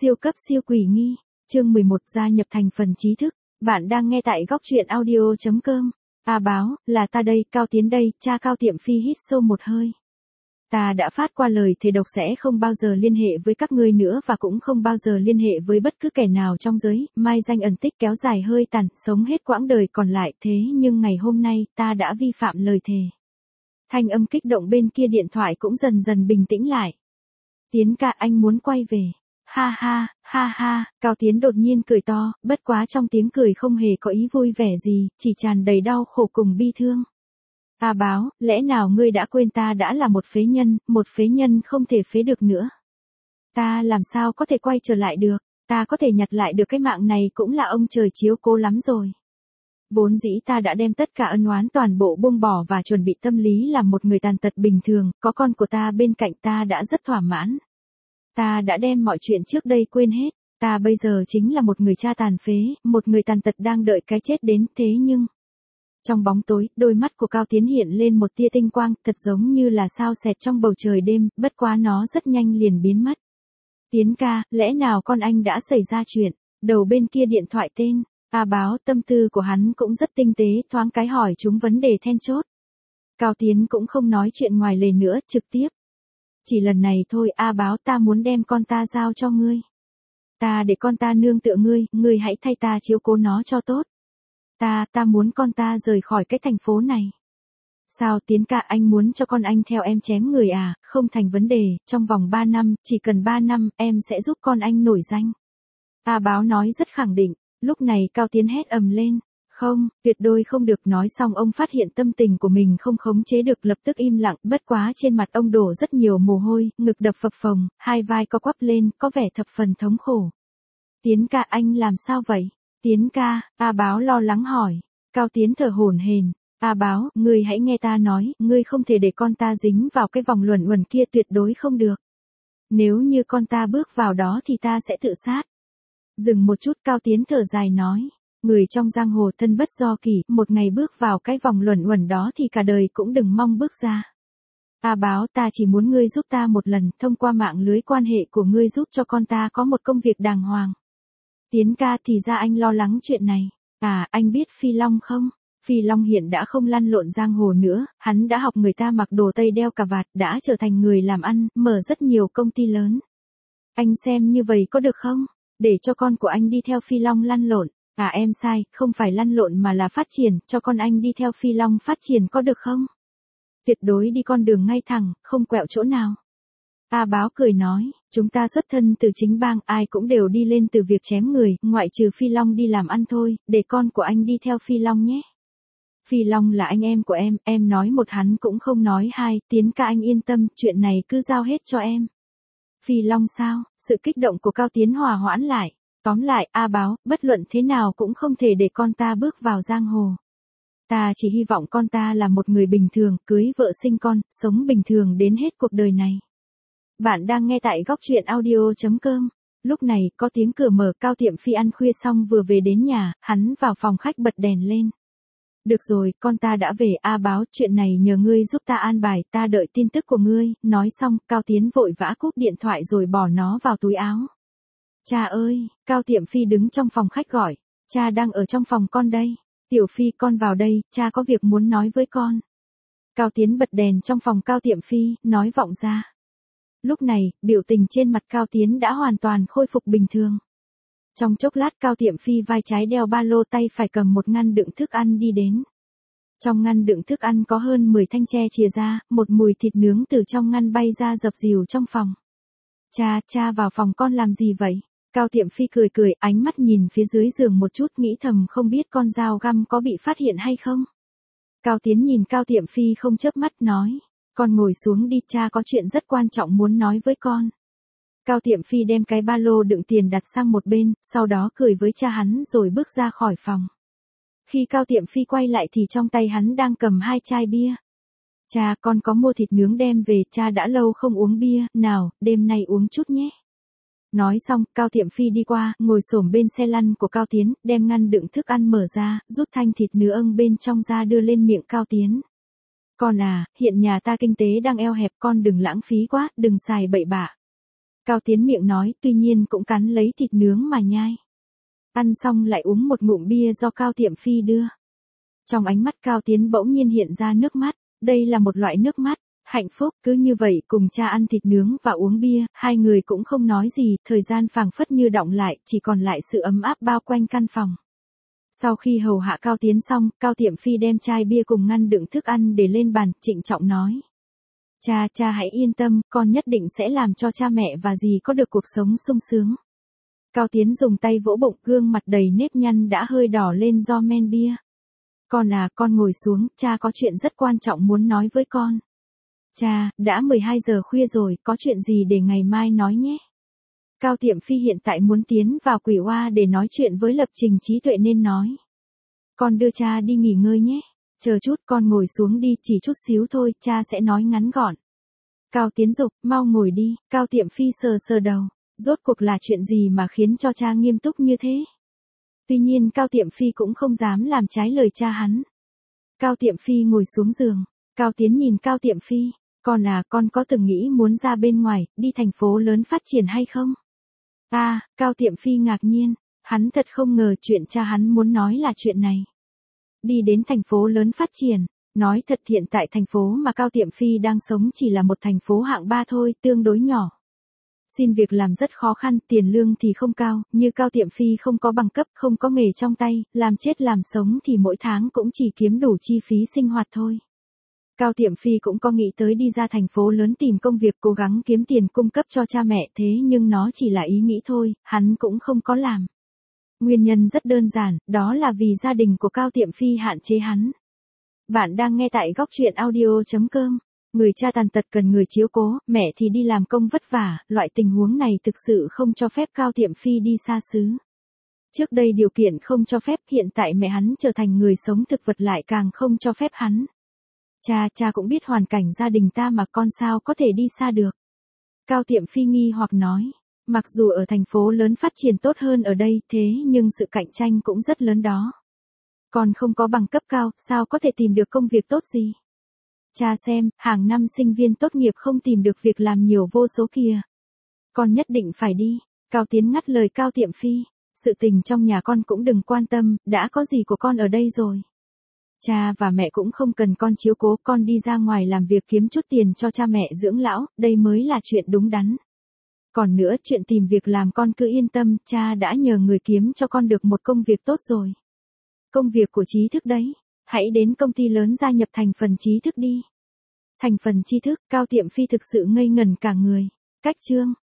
Siêu cấp siêu quỷ nghi, chương 11 gia nhập thành phần trí thức, bạn đang nghe tại góc truyện audio.com. Báo, là ta đây, Cao Tiến đây, cha Cao Tiệm Phi hít sâu một hơi. Ta đã phát qua lời thề độc sẽ không bao giờ liên hệ với các ngươi nữa và cũng không bao giờ liên hệ với bất cứ kẻ nào trong giới, mai danh ẩn tích kéo dài hơi tàn, sống hết quãng đời còn lại. Thế nhưng ngày hôm nay, ta đã vi phạm lời thề. Thanh âm kích động bên kia điện thoại cũng dần dần bình tĩnh lại. Tiến ca, anh muốn quay về. Ha ha, Cao Tiến đột nhiên cười to, bất quá trong tiếng cười không hề có ý vui vẻ gì, chỉ tràn đầy đau khổ cùng bi thương. Báo, lẽ nào ngươi đã quên ta đã là một phế nhân không thể phế được nữa. Ta làm sao có thể quay trở lại được, ta có thể nhặt lại được cái mạng này cũng là ông trời chiếu cố lắm rồi. Vốn dĩ ta đã đem tất cả ân oán toàn bộ buông bỏ và chuẩn bị tâm lý làm một người tàn tật bình thường, có con của ta bên cạnh ta đã rất thỏa mãn. Ta đã đem mọi chuyện trước đây quên hết, ta bây giờ chính là một người cha tàn phế, một người tàn tật đang đợi cái chết đến. Thế nhưng, trong bóng tối, đôi mắt của Cao Tiến hiện lên một tia tinh quang, thật giống như là sao xẹt trong bầu trời đêm, bất quá nó rất nhanh liền biến mất. Tiến ca, lẽ nào con anh đã xảy ra chuyện? Đầu bên kia điện thoại tên, Báo, tâm tư của hắn cũng rất tinh tế, thoáng cái hỏi chúng vấn đề then chốt. Cao Tiến cũng không nói chuyện ngoài lề nữa, trực tiếp. Chỉ lần này thôi, Báo, ta muốn đem con ta giao cho ngươi. Ta để con ta nương tựa ngươi hãy thay ta chiếu cố nó cho tốt. Ta muốn con ta rời khỏi cái thành phố này. Sao Tiến ca, anh muốn cho con anh theo em chém người à? Không thành vấn đề, trong vòng 3 năm, chỉ cần 3 năm, em sẽ giúp con anh nổi danh. Báo nói rất khẳng định, lúc này Cao Tiến hét ầm lên. Không, tuyệt đối không được. Nói xong ông phát hiện tâm tình của mình không khống chế được, lập tức im lặng, bất quá trên mặt ông đổ rất nhiều mồ hôi, ngực đập phập phồng, hai vai co quắp lên, có vẻ thập phần thống khổ. Tiến ca, anh làm sao vậy? Tiến ca, Báo lo lắng hỏi. Cao Tiến thở hổn hển. Báo, ngươi hãy nghe ta nói, ngươi không thể để con ta dính vào cái vòng luẩn quẩn kia, tuyệt đối không được. Nếu như con ta bước vào đó thì ta sẽ tự sát. Dừng một chút, Cao Tiến thở dài nói. Người trong giang hồ thân bất do kỷ, một ngày bước vào cái vòng luẩn quẩn đó thì cả đời cũng đừng mong bước ra. Báo, ta chỉ muốn ngươi giúp ta một lần, thông qua mạng lưới quan hệ của ngươi giúp cho con ta có một công việc đàng hoàng. Tiến ca, thì ra anh lo lắng chuyện này. Anh biết Phi Long không? Phi Long hiện đã không lăn lộn giang hồ nữa, hắn đã học người ta mặc đồ Tây đeo cà vạt, đã trở thành người làm ăn, mở rất nhiều công ty lớn. Anh xem như vậy có được không? Để cho con của anh đi theo Phi Long lăn lộn. Em sai, không phải lăn lộn mà là phát triển, cho con anh đi theo Phi Long phát triển có được không? Tuyệt đối đi con đường ngay thẳng, không quẹo chỗ nào. Báo cười nói, chúng ta xuất thân từ chính bang, ai cũng đều đi lên từ việc chém người, ngoại trừ Phi Long đi làm ăn thôi, để con của anh đi theo Phi Long nhé. Phi Long là anh em của em nói một hắn cũng không nói hai, Tiến ca anh yên tâm, chuyện này cứ giao hết cho em. Phi Long sao? Sự kích động của Cao Tiến hòa hoãn lại. Tóm lại, Báo, bất luận thế nào cũng không thể để con ta bước vào giang hồ. Ta chỉ hy vọng con ta là một người bình thường, cưới vợ sinh con, sống bình thường đến hết cuộc đời này. Bạn đang nghe tại góc truyện audio.com. Lúc này, có tiếng cửa mở. Cao Tiệm Phi ăn khuya xong vừa về đến nhà, hắn vào phòng khách bật đèn lên. Được rồi, con ta đã về. Báo, chuyện này nhờ ngươi giúp ta an bài, ta đợi tin tức của ngươi. Nói xong, Cao Tiến vội vã cúp điện thoại rồi bỏ nó vào túi áo. Cha ơi, Cao Tiệm Phi đứng trong phòng khách gọi. Cha đang ở trong phòng con đây. Tiểu Phi, con vào đây, cha có việc muốn nói với con. Cao Tiến bật đèn trong phòng Cao Tiệm Phi, nói vọng ra. Lúc này, biểu tình trên mặt Cao Tiến đã hoàn toàn khôi phục bình thường. Trong chốc lát Cao Tiệm Phi vai trái đeo ba lô, tay phải cầm một ngăn đựng thức ăn đi đến. Trong ngăn đựng thức ăn có hơn 10 thanh tre chìa ra, một mùi thịt nướng từ trong ngăn bay ra dập dìu trong phòng. Cha vào phòng con làm gì vậy? Cao Tiệm Phi cười, ánh mắt nhìn phía dưới giường một chút, nghĩ thầm không biết con dao găm có bị phát hiện hay không. Cao Tiến nhìn Cao Tiệm Phi không chớp mắt nói. Con ngồi xuống đi, cha có chuyện rất quan trọng muốn nói với con. Cao Tiệm Phi đem cái ba lô đựng tiền đặt sang một bên, sau đó cười với cha hắn rồi bước ra khỏi phòng. Khi Cao Tiệm Phi quay lại thì trong tay hắn đang cầm 2 chai bia. Cha, con có mua thịt nướng đem về, cha đã lâu không uống bia, nào, đêm nay uống chút nhé. Nói xong, Cao Tiệm Phi đi qua, ngồi xổm bên xe lăn của Cao Tiến, đem ngăn đựng thức ăn mở ra, rút thanh thịt nướng bên trong ra đưa lên miệng Cao Tiến. Con hiện nhà ta kinh tế đang eo hẹp, con đừng lãng phí quá, đừng xài bậy bạ. Cao Tiến miệng nói, tuy nhiên cũng cắn lấy thịt nướng mà nhai. Ăn xong lại uống một ngụm bia do Cao Tiệm Phi đưa. Trong ánh mắt Cao Tiến bỗng nhiên hiện ra nước mắt, đây là một loại nước mắt, hạnh phúc, cứ như vậy cùng cha ăn thịt nướng và uống bia, hai người cũng không nói gì, thời gian phảng phất như đọng lại, chỉ còn lại sự ấm áp bao quanh căn phòng. Sau khi hầu hạ Cao Tiến xong, Cao Tiệm Phi đem chai bia cùng ngăn đựng thức ăn để lên bàn, trịnh trọng nói. Cha hãy yên tâm, con nhất định sẽ làm cho cha mẹ và dì có được cuộc sống sung sướng. Cao Tiến dùng tay vỗ bụng, gương mặt đầy nếp nhăn đã hơi đỏ lên do men bia. Con ngồi xuống, cha có chuyện rất quan trọng muốn nói với con. Cha, đã 12 giờ khuya rồi, có chuyện gì để ngày mai nói nhé. Cao Tiệm Phi hiện tại muốn tiến vào Quỷ Oa để nói chuyện với Lập Trình Trí Tuệ nên nói. Con đưa cha đi nghỉ ngơi nhé. Chờ chút, con ngồi xuống đi, chỉ chút xíu thôi, cha sẽ nói ngắn gọn. Cao Tiến dục, mau ngồi đi. Cao Tiệm Phi sờ đầu. Rốt cuộc là chuyện gì mà khiến cho cha nghiêm túc như thế? Tuy nhiên Cao Tiệm Phi cũng không dám làm trái lời cha hắn. Cao Tiệm Phi ngồi xuống giường. Cao Tiến nhìn Cao Tiệm Phi. Con có từng nghĩ muốn ra bên ngoài, đi thành phố lớn phát triển hay không? Cao Tiệm Phi ngạc nhiên. Hắn thật không ngờ chuyện cha hắn muốn nói là chuyện này. Đi đến thành phố lớn phát triển. Nói thật hiện tại thành phố mà Cao Tiệm Phi đang sống chỉ là một thành phố hạng 3 thôi, tương đối nhỏ. Xin việc làm rất khó khăn, tiền lương thì không cao, như Cao Tiệm Phi không có bằng cấp, không có nghề trong tay, làm chết làm sống thì mỗi tháng cũng chỉ kiếm đủ chi phí sinh hoạt thôi. Cao Tiệm Phi cũng có nghĩ tới đi ra thành phố lớn tìm công việc cố gắng kiếm tiền cung cấp cho cha mẹ thế nhưng nó chỉ là ý nghĩ thôi, hắn cũng không có làm. Nguyên nhân rất đơn giản, đó là vì gia đình của Cao Tiệm Phi hạn chế hắn. Bạn đang nghe tại góc truyện audio.com. Người cha tàn tật cần người chiếu cố, mẹ thì đi làm công vất vả, loại tình huống này thực sự không cho phép Cao Tiệm Phi đi xa xứ. Trước đây điều kiện không cho phép, hiện tại mẹ hắn trở thành người sống thực vật lại càng không cho phép hắn. Cha cũng biết hoàn cảnh gia đình ta mà con sao có thể đi xa được. Cao Tiệm Phi nghi hoặc nói, mặc dù ở thành phố lớn phát triển tốt hơn ở đây thế nhưng sự cạnh tranh cũng rất lớn đó. Con không có bằng cấp cao, sao có thể tìm được công việc tốt gì? Cha xem, hàng năm sinh viên tốt nghiệp không tìm được việc làm nhiều vô số kìa. Con nhất định phải đi. Cao Tiến ngắt lời Cao Tiệm Phi. Sự tình trong nhà con cũng đừng quan tâm, đã có gì của con ở đây rồi. Cha và mẹ cũng không cần con chiếu cố, con đi ra ngoài làm việc kiếm chút tiền cho cha mẹ dưỡng lão, đây mới là chuyện đúng đắn. Còn nữa, chuyện tìm việc làm con cứ yên tâm, cha đã nhờ người kiếm cho con được một công việc tốt rồi. Công việc của trí thức đấy. Hãy đến công ty lớn gia nhập thành phần trí thức đi. Thành phần tri thức, Cao Tiệm Phi thực sự ngây ngẩn cả người. Cách chương